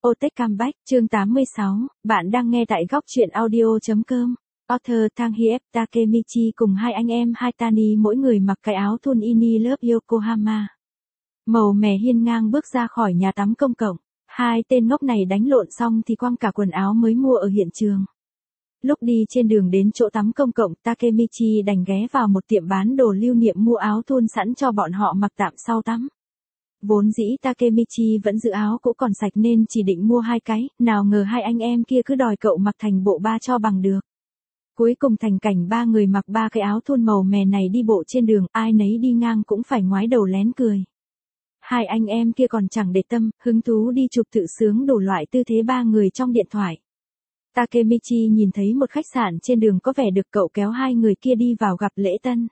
Otech Comeback, chương 86, bạn đang nghe tại góc truyện audio.com. Author Thanghiep Takemichi cùng hai anh em Haitani mỗi người mặc cái áo thun Ini lớp Yokohama. Màu mè hiên ngang bước ra khỏi nhà tắm công cộng. Hai tên ngốc này đánh lộn xong thì quăng cả quần áo mới mua ở hiện trường. Lúc đi trên đường đến chỗ tắm công cộng, Takemichi đành ghé vào một tiệm bán đồ lưu niệm mua áo thun sẵn cho bọn họ mặc tạm sau tắm. Vốn dĩ Takemichi vẫn giữ áo cũ còn sạch nên chỉ định mua 2 cái, nào ngờ hai anh em kia cứ đòi cậu mặc thành bộ ba cho bằng được. Cuối cùng thành cảnh 3 người mặc 3 cái áo thun màu mè này đi bộ trên đường, ai nấy đi ngang cũng phải ngoái đầu lén cười. Hai anh em kia còn chẳng để tâm, hứng thú đi chụp tự sướng đủ loại tư thế 3 người trong điện thoại. Takemichi nhìn thấy một khách sạn trên đường có vẻ được cậu kéo hai người kia đi vào gặp lễ tân.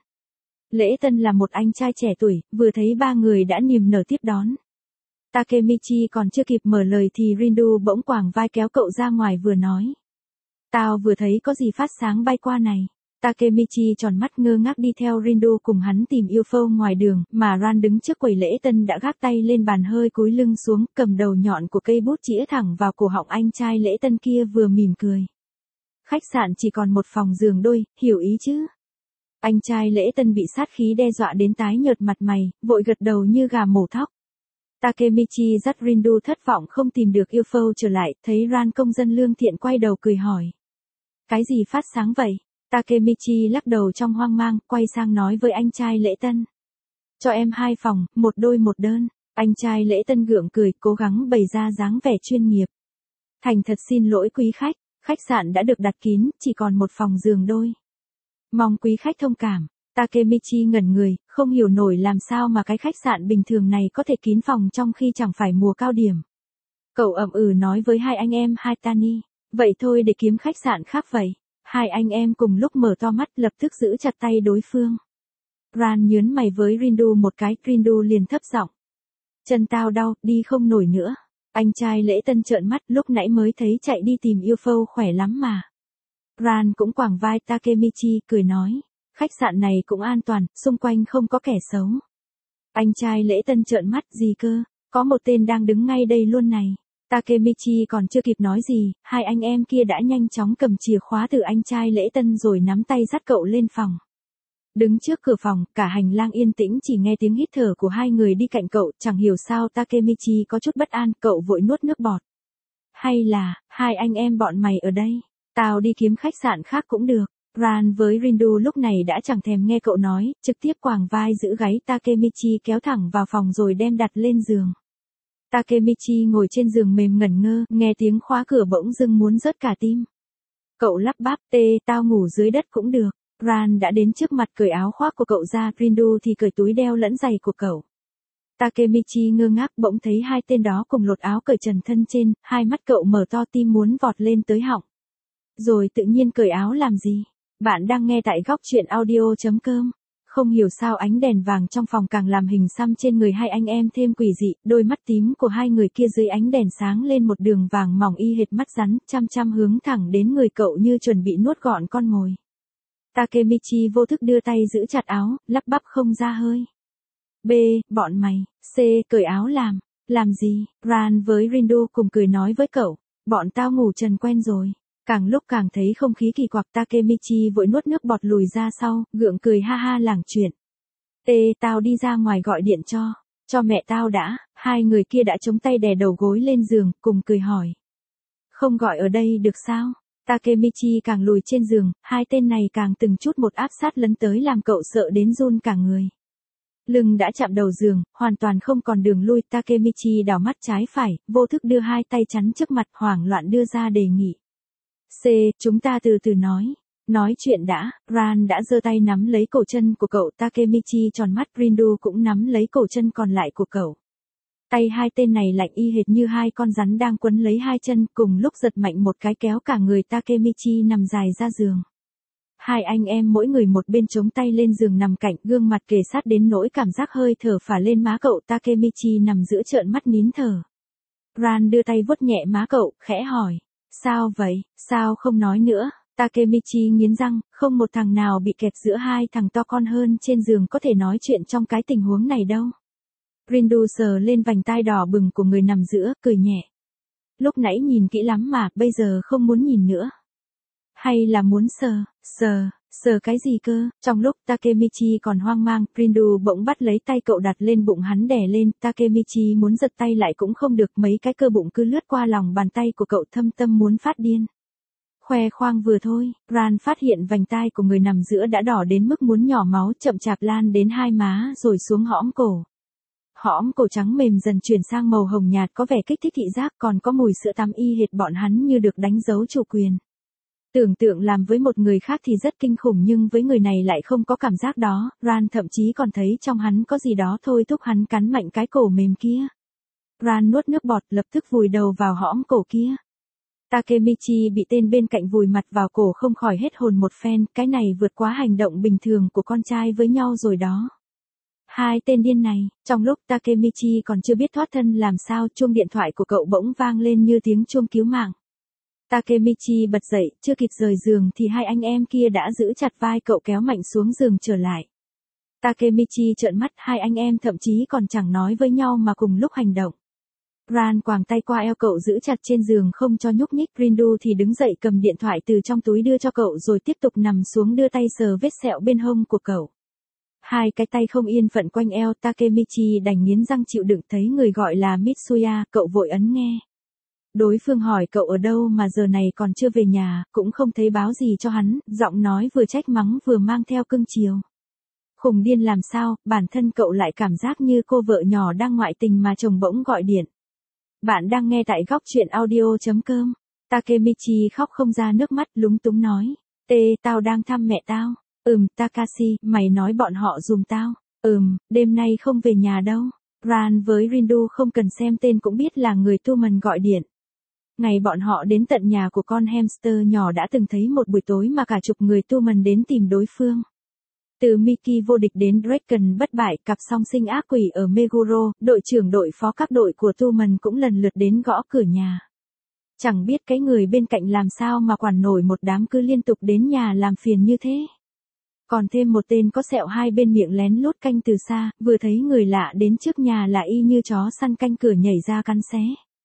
Lễ tân là một anh trai trẻ tuổi, vừa thấy 3 người đã niềm nở tiếp đón. Takemichi còn chưa kịp mở lời thì Rindu bỗng quàng vai kéo cậu ra ngoài vừa nói. Tao vừa thấy có gì phát sáng bay qua này. Takemichi tròn mắt ngơ ngác đi theo Rindu cùng hắn tìm UFO ngoài đường, mà Ran đứng trước quầy lễ tân đã gác tay lên bàn hơi cúi lưng xuống, cầm đầu nhọn của cây bút chĩa thẳng vào cổ họng anh trai lễ tân kia vừa mỉm cười. Khách sạn chỉ còn một phòng giường đôi, hiểu ý chứ? Anh trai lễ tân bị sát khí đe dọa đến tái nhợt mặt mày, vội gật đầu như gà mổ thóc. Takemichi dắt Rindu thất vọng không tìm được UFO trở lại, thấy Ran công dân lương thiện quay đầu cười hỏi. Cái gì phát sáng vậy? Takemichi lắc đầu trong hoang mang, quay sang nói với anh trai lễ tân. Cho em 2 phòng, một đôi một đơn. Anh trai lễ tân gượng cười, cố gắng bày ra dáng vẻ chuyên nghiệp. Thành thật xin lỗi quý khách, khách sạn đã được đặt kín, chỉ còn một phòng giường đôi. Mong quý khách thông cảm. Takemichi ngẩn người, không hiểu nổi làm sao mà cái khách sạn bình thường này có thể kín phòng trong khi chẳng phải mùa cao điểm. Cậu ậm nói với hai anh em Haitani. Vậy thôi để kiếm khách sạn khác vậy. Hai anh em cùng lúc mở to mắt lập tức giữ chặt tay đối phương. Ran nhớn mày với Rindu một cái, Rindu liền thấp giọng. Chân tao đau, đi không nổi nữa. Anh trai lễ tân trợn mắt, lúc nãy mới thấy chạy đi tìm UFO khỏe lắm mà. Ran cũng quàng vai Takemichi, cười nói. Khách sạn này cũng an toàn, xung quanh không có kẻ xấu. Anh trai lễ tân trợn mắt, gì cơ, có một tên đang đứng ngay đây luôn này. Takemichi còn chưa kịp nói gì, hai anh em kia đã nhanh chóng cầm chìa khóa từ anh trai lễ tân rồi nắm tay dắt cậu lên phòng. Đứng trước cửa phòng, cả hành lang yên tĩnh chỉ nghe tiếng hít thở của hai người đi cạnh cậu, chẳng hiểu sao Takemichi có chút bất an, cậu vội nuốt nước bọt. Hay là, hai anh em bọn mày ở đây, tao đi kiếm khách sạn khác cũng được. Ran với Rindu lúc này đã chẳng thèm nghe cậu nói, trực tiếp quàng vai giữ gáy Takemichi kéo thẳng vào phòng rồi đem đặt lên giường. Takemichi ngồi trên giường mềm ngẩn ngơ, nghe tiếng khóa cửa bỗng dưng muốn rớt cả tim. Cậu lắp bắp, tao ngủ dưới đất cũng được. Ran đã đến trước mặt cởi áo khoác của cậu ra, Rindu thì cởi túi đeo lẫn giày của cậu. Takemichi ngơ ngác bỗng thấy hai tên đó cùng lột áo cởi trần thân trên, hai mắt cậu mở to tim muốn vọt lên tới họng. Rồi tự nhiên cởi áo làm gì? Bạn đang nghe tại góc truyện audio.com. Không hiểu sao ánh đèn vàng trong phòng càng làm hình xăm trên người hai anh em thêm quỷ dị, đôi mắt tím của hai người kia dưới ánh đèn sáng lên một đường vàng mỏng y hệt mắt rắn, chăm chăm hướng thẳng đến người cậu như chuẩn bị nuốt gọn con mồi. Takemichi vô thức đưa tay giữ chặt áo, lắp bắp không ra hơi. B, bọn mày, C, cởi áo làm gì? Ran với Rindu cùng cười nói với cậu, bọn tao ngủ trần quen rồi. Càng lúc càng thấy không khí kỳ quặc, Takemichi vội nuốt nước bọt lùi ra sau, gượng cười ha ha lảng chuyện. Tao đi ra ngoài gọi điện cho mẹ tao đã. Hai người kia đã chống tay đè đầu gối lên giường, cùng cười hỏi. Không gọi ở đây được sao? Takemichi càng lùi trên giường, hai tên này càng từng chút một áp sát lấn tới làm cậu sợ đến run cả người. Lưng đã chạm đầu giường, hoàn toàn không còn đường lui, Takemichi đảo mắt trái phải, vô thức đưa hai tay chắn trước mặt, hoảng loạn đưa ra đề nghị. C, chúng ta từ từ nói chuyện đã. Ran đã giơ tay nắm lấy cổ chân của cậu, Takemichi tròn mắt, Rindu cũng nắm lấy cổ chân còn lại của cậu. Tay hai tên này lạnh y hệt như hai con rắn đang quấn lấy hai chân, cùng lúc giật mạnh một cái kéo cả người Takemichi nằm dài ra giường. Hai anh em mỗi người một bên chống tay lên giường nằm cạnh, gương mặt kề sát đến nỗi cảm giác hơi thở phả lên má cậu, Takemichi nằm giữa trợn mắt nín thở. Ran đưa tay vuốt nhẹ má cậu, khẽ hỏi. Sao vậy, sao không nói nữa? Takemichi nghiến răng, không một thằng nào bị kẹt giữa hai thằng to con hơn trên giường có thể nói chuyện trong cái tình huống này đâu. Rindu sờ lên vành tai đỏ bừng của người nằm giữa, cười nhẹ. Lúc nãy nhìn kỹ lắm mà, bây giờ không muốn nhìn nữa. Hay là muốn sờ cái gì cơ? Trong lúc Takemichi còn hoang mang, Rindu bỗng bắt lấy tay cậu đặt lên bụng hắn đè lên, Takemichi muốn giật tay lại cũng không được, mấy cái cơ bụng cứ lướt qua lòng bàn tay của cậu, thâm tâm muốn phát điên. Khoe khoang vừa thôi, Ran phát hiện vành tai của người nằm giữa đã đỏ đến mức muốn nhỏ máu, chậm chạp lan đến hai má rồi xuống hõm cổ. Hõm cổ trắng mềm dần chuyển sang màu hồng nhạt có vẻ kích thích thị giác, còn có mùi sữa tắm y hệt bọn hắn như được đánh dấu chủ quyền. Tưởng tượng làm với một người khác thì rất kinh khủng nhưng với người này lại không có cảm giác đó, Ran thậm chí còn thấy trong hắn có gì đó thôi thúc hắn cắn mạnh cái cổ mềm kia. Ran nuốt nước bọt lập tức vùi đầu vào hõm cổ kia. Takemichi bị tên bên cạnh vùi mặt vào cổ không khỏi hết hồn một phen, cái này vượt quá hành động bình thường của con trai với nhau rồi đó. Hai tên điên này, trong lúc Takemichi còn chưa biết thoát thân làm sao, chuông điện thoại của cậu bỗng vang lên như tiếng chuông cứu mạng. Takemichi bật dậy, chưa kịp rời giường thì hai anh em kia đã giữ chặt vai cậu kéo mạnh xuống giường trở lại. Takemichi trợn mắt, hai anh em thậm chí còn chẳng nói với nhau mà cùng lúc hành động. Ran quàng tay qua eo cậu giữ chặt trên giường không cho nhúc nhích, Rindu thì đứng dậy cầm điện thoại từ trong túi đưa cho cậu rồi tiếp tục nằm xuống đưa tay sờ vết sẹo bên hông của cậu. Hai cái tay không yên phận quanh eo, Takemichi đành nghiến răng chịu đựng, thấy người gọi là Mitsuya, cậu vội ấn nghe. Đối phương hỏi cậu ở đâu mà giờ này còn chưa về nhà, cũng không thấy báo gì cho hắn, giọng nói vừa trách mắng vừa mang theo cưng chiều. Khùng điên làm sao, bản thân cậu lại cảm giác như cô vợ nhỏ đang ngoại tình mà chồng bỗng gọi điện. Bạn đang nghe tại góc truyện audio.com. Takemichi khóc không ra nước mắt, lúng túng nói. Tao đang thăm mẹ tao. Takashi, mày nói bọn họ giùm tao. Đêm nay không về nhà đâu. Ran với Rindu không cần xem tên cũng biết là người Tuman gọi điện. Ngày bọn họ đến tận nhà của con hamster nhỏ đã từng thấy một buổi tối mà cả chục người Tuman đến tìm đối phương. Từ Miki vô địch đến Draken bất bại, cặp song sinh ác quỷ ở Meguro, đội trưởng đội phó các đội của Tuman cũng lần lượt đến gõ cửa nhà. Chẳng biết cái người bên cạnh làm sao mà quản nổi một đám cứ liên tục đến nhà làm phiền như thế. Còn thêm một tên có sẹo hai bên miệng lén lút canh từ xa, vừa thấy người lạ đến trước nhà là y như chó săn canh cửa nhảy ra cắn xé.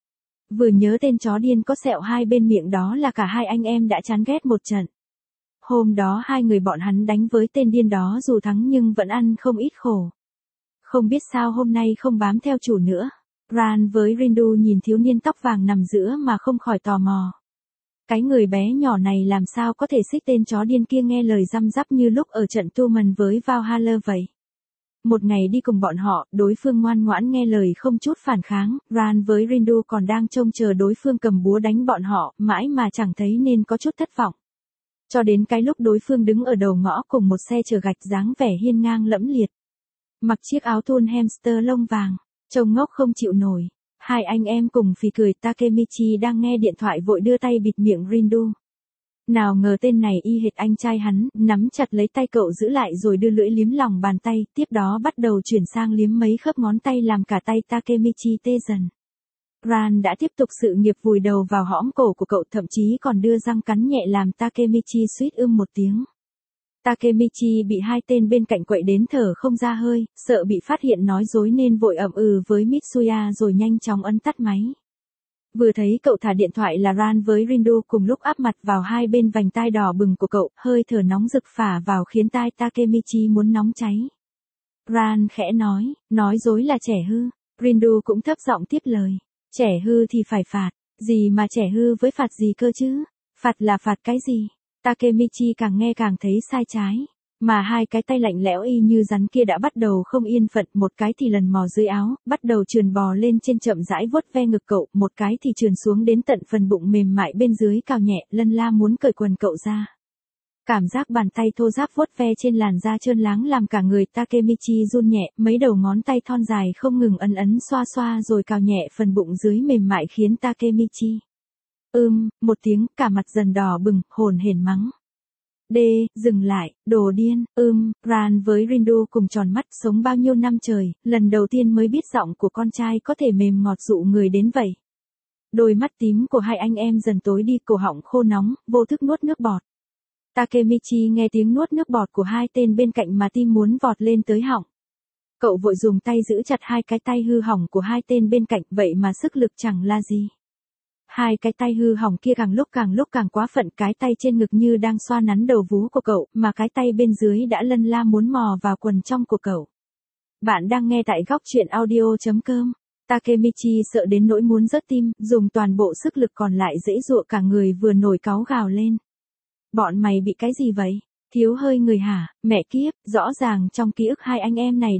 Vừa nhớ tên chó điên có sẹo hai bên miệng đó là cả hai anh em đã chán ghét một trận. Hôm đó hai người bọn hắn đánh với tên điên đó dù thắng nhưng vẫn ăn không ít khổ. Không biết sao hôm nay không bám theo chủ nữa. Ran với Rindu nhìn thiếu niên tóc vàng nằm giữa mà không khỏi tò mò. Cái người bé nhỏ này làm sao có thể xích tên chó điên kia nghe lời răm rắp như lúc ở trận Tuman với Valhalla vậy. Một ngày đi cùng bọn họ, đối phương ngoan ngoãn nghe lời không chút phản kháng, Ran với Rindu còn đang trông chờ đối phương cầm búa đánh bọn họ, mãi mà chẳng thấy nên có chút thất vọng. Cho đến cái lúc đối phương đứng ở đầu ngõ cùng một xe chở gạch dáng vẻ hiên ngang lẫm liệt. Mặc chiếc áo thun hamster lông vàng, trông ngốc không chịu nổi. Hai anh em cùng phì cười, Takemichi đang nghe điện thoại vội đưa tay bịt miệng Rindu. Nào ngờ tên này y hệt anh trai hắn, nắm chặt lấy tay cậu giữ lại rồi đưa lưỡi liếm lòng bàn tay, tiếp đó bắt đầu chuyển sang liếm mấy khớp ngón tay làm cả tay Takemichi tê dần. Ran đã tiếp tục sự nghiệp vùi đầu vào hõm cổ của cậu, thậm chí còn đưa răng cắn nhẹ làm Takemichi suýt một tiếng. Takemichi bị hai tên bên cạnh quậy đến thở không ra hơi, sợ bị phát hiện nói dối nên vội ậm với Mitsuya rồi nhanh chóng ấn tắt máy. Vừa thấy cậu thả điện thoại là Ran với Rindu cùng lúc áp mặt vào hai bên vành tai đỏ bừng của cậu, hơi thở nóng rực phả vào khiến tai Takemichi muốn nóng cháy. Ran khẽ nói dối là trẻ hư. Rindu cũng thấp giọng tiếp lời. Trẻ hư thì phải phạt, gì mà trẻ hư với phạt gì cơ chứ? Phạt là phạt cái gì? Takemichi càng nghe càng thấy sai trái. Mà hai cái tay lạnh lẽo y như rắn kia đã bắt đầu không yên phận, một cái thì lần mò dưới áo, bắt đầu trườn bò lên trên chậm rãi vuốt ve ngực cậu, một cái thì trườn xuống đến tận phần bụng mềm mại bên dưới cào nhẹ, lân la muốn cởi quần cậu ra. Cảm giác bàn tay thô ráp vuốt ve trên làn da trơn láng làm cả người Takemichi run nhẹ, mấy đầu ngón tay thon dài không ngừng ấn xoa xoa rồi cào nhẹ phần bụng dưới mềm mại khiến Takemichi. Một tiếng, cả mặt dần đỏ bừng, hồn hển mắng. Dừng lại, đồ điên. Ran với Rindu cùng tròn mắt, sống bao nhiêu năm trời, lần đầu tiên mới biết giọng của con trai có thể mềm ngọt dụ người đến vậy. Đôi mắt tím của hai anh em dần tối đi, cổ họng khô nóng, vô thức nuốt nước bọt. Takemichi nghe tiếng nuốt nước bọt của hai tên bên cạnh mà tim muốn vọt lên tới họng. Cậu vội dùng tay giữ chặt hai cái tay hư hỏng của hai tên bên cạnh, vậy mà sức lực chẳng là gì. Hai cái tay hư hỏng kia càng lúc càng quá phận, cái tay trên ngực như đang xoa nắn đầu vú của cậu, mà cái tay bên dưới đã lân la muốn mò vào quần trong của cậu. Bạn đang nghe tại góc truyện audio.com. Takemichi sợ đến nỗi muốn rớt tim, dùng toàn bộ sức lực còn lại giãy giụa cả người vừa nổi cáu gào lên. Bọn mày bị cái gì vậy? Thiếu hơi người hả? Mẹ kiếp, rõ ràng trong ký ức hai anh em này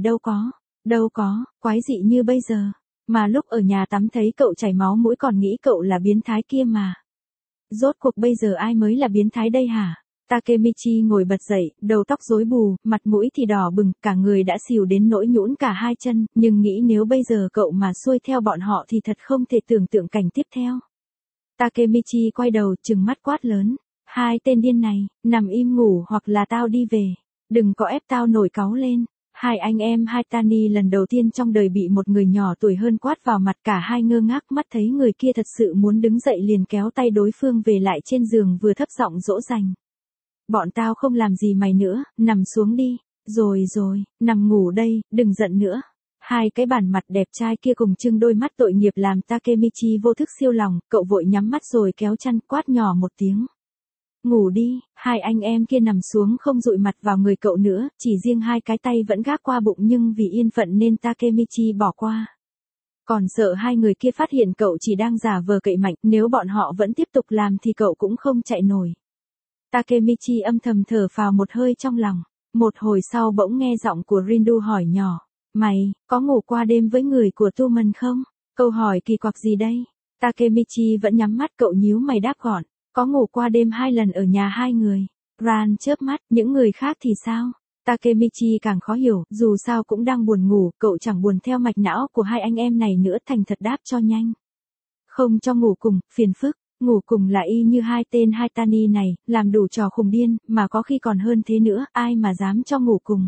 đâu có, quái dị như bây giờ. Mà lúc ở nhà tắm thấy cậu chảy máu mũi còn nghĩ cậu là biến thái kia mà. Rốt cuộc bây giờ ai mới là biến thái đây hả? Takemichi ngồi bật dậy, đầu tóc rối bù, mặt mũi thì đỏ bừng, cả người đã xìu đến nỗi nhũn cả hai chân, nhưng nghĩ nếu bây giờ cậu mà xuôi theo bọn họ thì thật không thể tưởng tượng cảnh tiếp theo. Takemichi quay đầu, trừng mắt quát lớn. Hai tên điên này, nằm im ngủ hoặc là tao đi về. Đừng có ép tao nổi cáu lên. Hai anh em Haitani lần đầu tiên trong đời bị một người nhỏ tuổi hơn quát vào mặt, cả hai ngơ ngác mắt thấy người kia thật sự muốn đứng dậy liền kéo tay đối phương về lại trên giường vừa thấp giọng dỗ dành. Bọn tao không làm gì mày nữa, nằm xuống đi. Rồi, nằm ngủ đây, đừng giận nữa. Hai cái bản mặt đẹp trai kia cùng trưng đôi mắt tội nghiệp làm Takemichi vô thức siêu lòng, cậu vội nhắm mắt rồi kéo chăn quát nhỏ một tiếng. Ngủ đi, hai anh em kia nằm xuống không dụi mặt vào người cậu nữa, chỉ riêng hai cái tay vẫn gác qua bụng nhưng vì yên phận nên Takemichi bỏ qua. Còn sợ hai người kia phát hiện cậu chỉ đang giả vờ cậy mạnh, nếu bọn họ vẫn tiếp tục làm thì cậu cũng không chạy nổi. Takemichi âm thầm thở phào một hơi trong lòng. Một hồi sau bỗng nghe giọng của Rindu hỏi nhỏ. Mày, có ngủ qua đêm với người của Tuman không? Câu hỏi kỳ quặc gì đây? Takemichi vẫn nhắm mắt, cậu nhíu mày đáp gọn. Có ngủ qua đêm 2 lần ở nhà hai người. Ran chớp mắt, những người khác thì sao? Takemichi càng khó hiểu, dù sao cũng đang buồn ngủ, cậu chẳng buồn theo mạch não của hai anh em này nữa, thành thật đáp cho nhanh. Không cho ngủ cùng, phiền phức. Ngủ cùng là y như hai tên Haitani này, làm đủ trò khùng điên, mà có khi còn hơn thế nữa, ai mà dám cho ngủ cùng.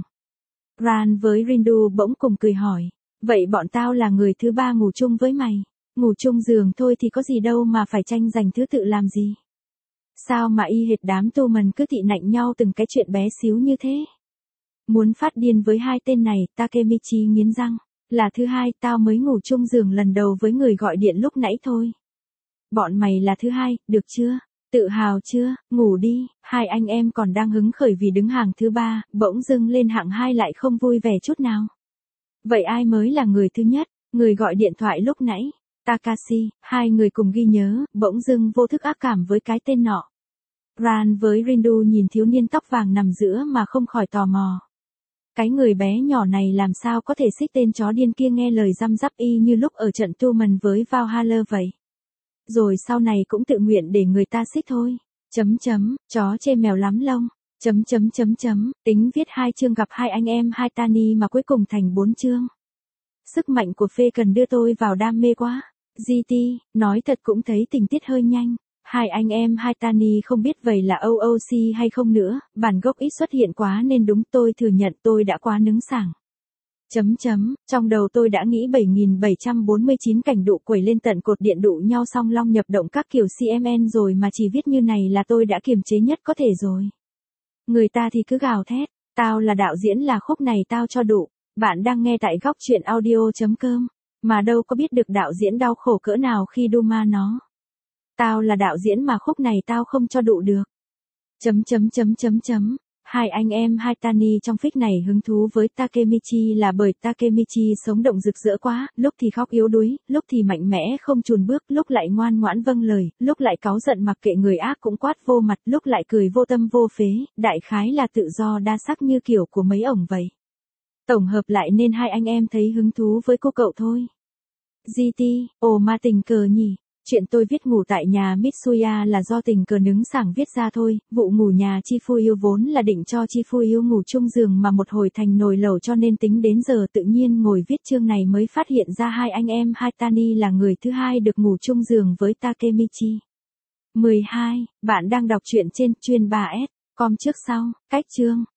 Ran với Rindu bỗng cùng cười hỏi. Vậy bọn tao là người thứ ba ngủ chung với mày. Ngủ chung giường thôi thì có gì đâu mà phải tranh giành thứ tự làm gì. Sao mà y hệt đám Tuman cứ tị nạnh nhau từng cái chuyện bé xíu như thế. Muốn phát điên với hai tên này, Takemichi nghiến răng. Là thứ hai, tao mới ngủ chung giường lần đầu với người gọi điện lúc nãy thôi. Bọn mày là thứ hai, được chưa? Tự hào chưa? Ngủ đi. Hai anh em còn đang hứng khởi vì đứng hàng thứ ba, bỗng dưng lên hạng hai lại không vui vẻ chút nào. Vậy ai mới là người thứ nhất? Người gọi điện thoại lúc nãy. Takashi, hai người cùng ghi nhớ, bỗng dưng vô thức ác cảm với cái tên nọ. Ran với Rindu nhìn thiếu niên tóc vàng nằm giữa mà không khỏi tò mò. Cái người bé nhỏ này làm sao có thể xích tên chó điên kia nghe lời răm rắp y như lúc ở trận Tuman với Valhalla vậy. Rồi sau này cũng tự nguyện để người ta xích thôi. Chó chê mèo lắm lông. Tính viết 2 chương gặp hai anh em Haitani mà cuối cùng thành 4 chương. Sức mạnh của Phê cần đưa tôi vào đam mê quá. GT, nói thật cũng thấy tình tiết hơi nhanh. Hai anh em Haitani không biết vậy là OOC hay không nữa, bản gốc ít xuất hiện quá nên đúng, tôi thừa nhận tôi đã quá nứng sảng. Trong đầu tôi đã nghĩ 7749 cảnh đụ quẩy lên tận cột điện đụ nhau song long nhập động các kiểu CMN rồi mà chỉ viết như này là tôi đã kiềm chế nhất có thể rồi. Người ta thì cứ gào thét, tao là đạo diễn là khúc này tao cho đụ. Bạn đang nghe tại góc truyện audio.com, mà đâu có biết được đạo diễn đau khổ cỡ nào khi Duma nó. Tao là đạo diễn mà khúc này tao không cho đụ được. Hai anh em Haitani trong phích này hứng thú với Takemichi là bởi Takemichi sống động rực rỡ quá, lúc thì khóc yếu đuối, lúc thì mạnh mẽ không chùn bước, lúc lại ngoan ngoãn vâng lời, lúc lại cáu giận mặc kệ người ác cũng quát vô mặt, lúc lại cười vô tâm vô phế, đại khái là tự do đa sắc như kiểu của mấy ổng vậy. Tổng hợp lại nên hai anh em thấy hứng thú với cô cậu thôi. GT, ồ mà tình cờ nhỉ. Chuyện tôi viết ngủ tại nhà Mitsuya là do tình cờ nứng sảng viết ra thôi, vụ ngủ nhà Chifuyu vốn là định cho Chifuyu ngủ chung giường mà một hồi thành nồi lẩu cho nên tính đến giờ tự nhiên ngồi viết chương này mới phát hiện ra hai anh em Haitani là người thứ hai được ngủ chung giường với Takemichi. 12. Bạn đang đọc truyện trên chuyên 3S, com trước sau, cách chương.